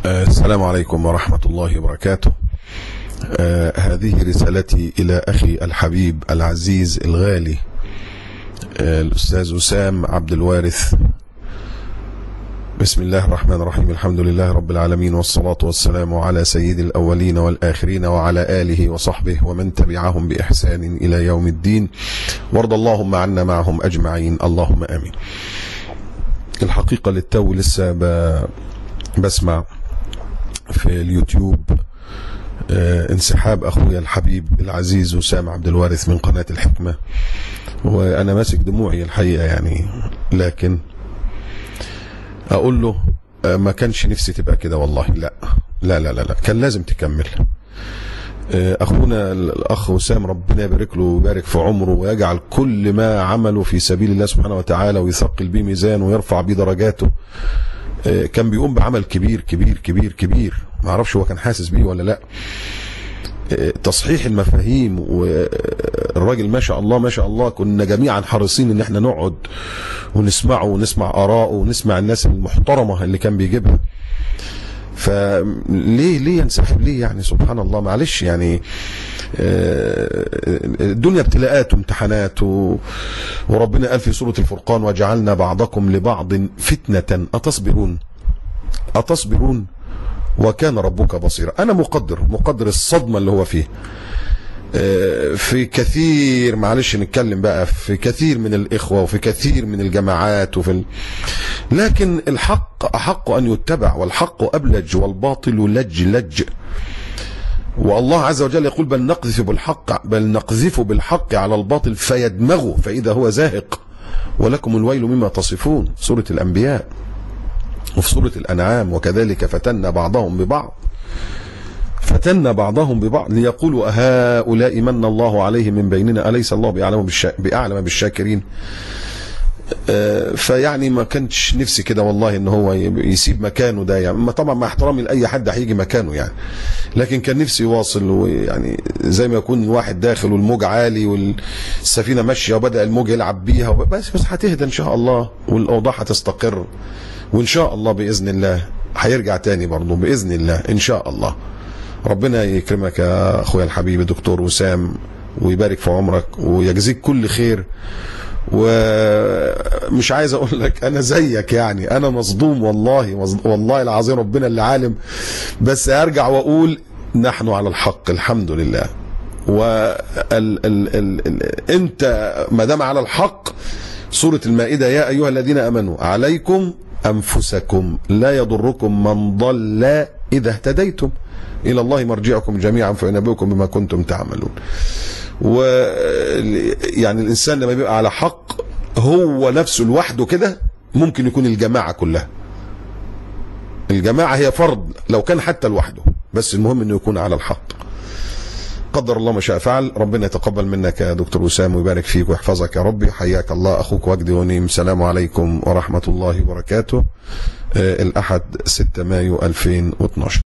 السلام عليكم ورحمة الله وبركاته. هذه رسالتي إلى أخي الحبيب العزيز الغالي الأستاذ وسام عبد الوارث. بسم الله الرحمن الرحيم. الحمد لله رب العالمين، والصلاة والسلام على سيد الأولين والآخرين وعلى آله وصحبه ومن تبعهم بإحسان إلى يوم الدين، وارض اللهم عنا معهم أجمعين، اللهم آمين. الحقيقة للتو لسه بسمع في اليوتيوب انسحاب أخويا الحبيب العزيز وسام عبد الوارث من قناة الحكمة، وأنا ماسك دموعي الحقيقة يعني، لكن أقول له ما كانش نفسي تبقى كده والله، لا لا لا لا، كان لازم تكمل. أخونا الأخ وسام ربنا يبارك له ويبارك في عمره ويجعل كل ما عمله في سبيل الله سبحانه وتعالى ويثقل بيه ميزانه ويرفع بيه درجاته. كان بيقوم بعمل كبير كبير كبير كبير، ما اعرفش هو كان حاسس بيه ولا لا. تصحيح المفاهيم، والراجل ما شاء الله ما شاء الله كنا جميعا حريصين ان احنا نقعد ونسمعه ونسمع آراءه ونسمع الناس المحترمة اللي كان بيجيبها. فليه ينسحب ليه يعني؟ سبحان الله، معلش يعني الدنيا ابتلاءات وامتحانات، وربنا قال في سورة الفرقان: وجعلنا بعضكم لبعض فتنة أتصبرون وكان ربك بصيرا. أنا مقدر الصدمة اللي هو فيه في كثير، معلش نتكلم بقى في كثير من الإخوة وفي كثير من الجماعات لكن الحق أحق أن يتبع، والحق أبلج والباطل لج. والله عز وجل يقول: بل نقذف بالحق على الباطل فيدمغه فإذا هو زاهق ولكم الويل مما تصفون. سورة الأنبياء وفي سورة الأنعام: وكذلك فتنا بعضهم ببعض ليقولوا أهؤلاء من الله عليهم من بيننا أليس الله بأعلم بالشاكرين. فيعني ما كانش نفسي كده والله ان هو يسيب مكانه ده، يعني طبعا مع احترامي لاي حد هيجي مكانه يعني، لكن كان نفسي يواصل، ويعني زي ما يكون واحد داخل والموج عالي والسفينه ماشيه وبدا الموج يلعب بيها، بس هتهدى ان شاء الله والاوضاع هتستقر، وان شاء الله باذن الله هيرجع تاني برضه باذن الله ان شاء الله. ربنا يكرمك يا اخويا الحبيب دكتور وسام ويبارك في عمرك ويجزيك كل خير. ومش عايز اقول لك انا زيك، يعني انا مصدوم والله العظيم، ربنا اللي عالم، بس ارجع واقول نحن على الحق الحمد لله. انت ما دام على الحق، سورة المائدة: يا ايها الذين امنوا عليكم انفسكم لا يضركم من ضل اذا اهتديتم الى الله مرجعكم جميعا فينبئكم بما كنتم تعملون. ويعني الانسان لما بيبقى على حق هو نفسه لوحده كده ممكن يكون الجماعه كلها. الجماعه هي فرض لو كان حتى لوحده، بس المهم انه يكون على الحق. قدر الله ما شاء فعل. ربنا يتقبل منك يا دكتور وسام ويبارك فيك ويحفظك يا ربي. حياك الله اخوك وجدي ونيم. السلام عليكم ورحمه الله وبركاته. الاحد 6 مايو 2012.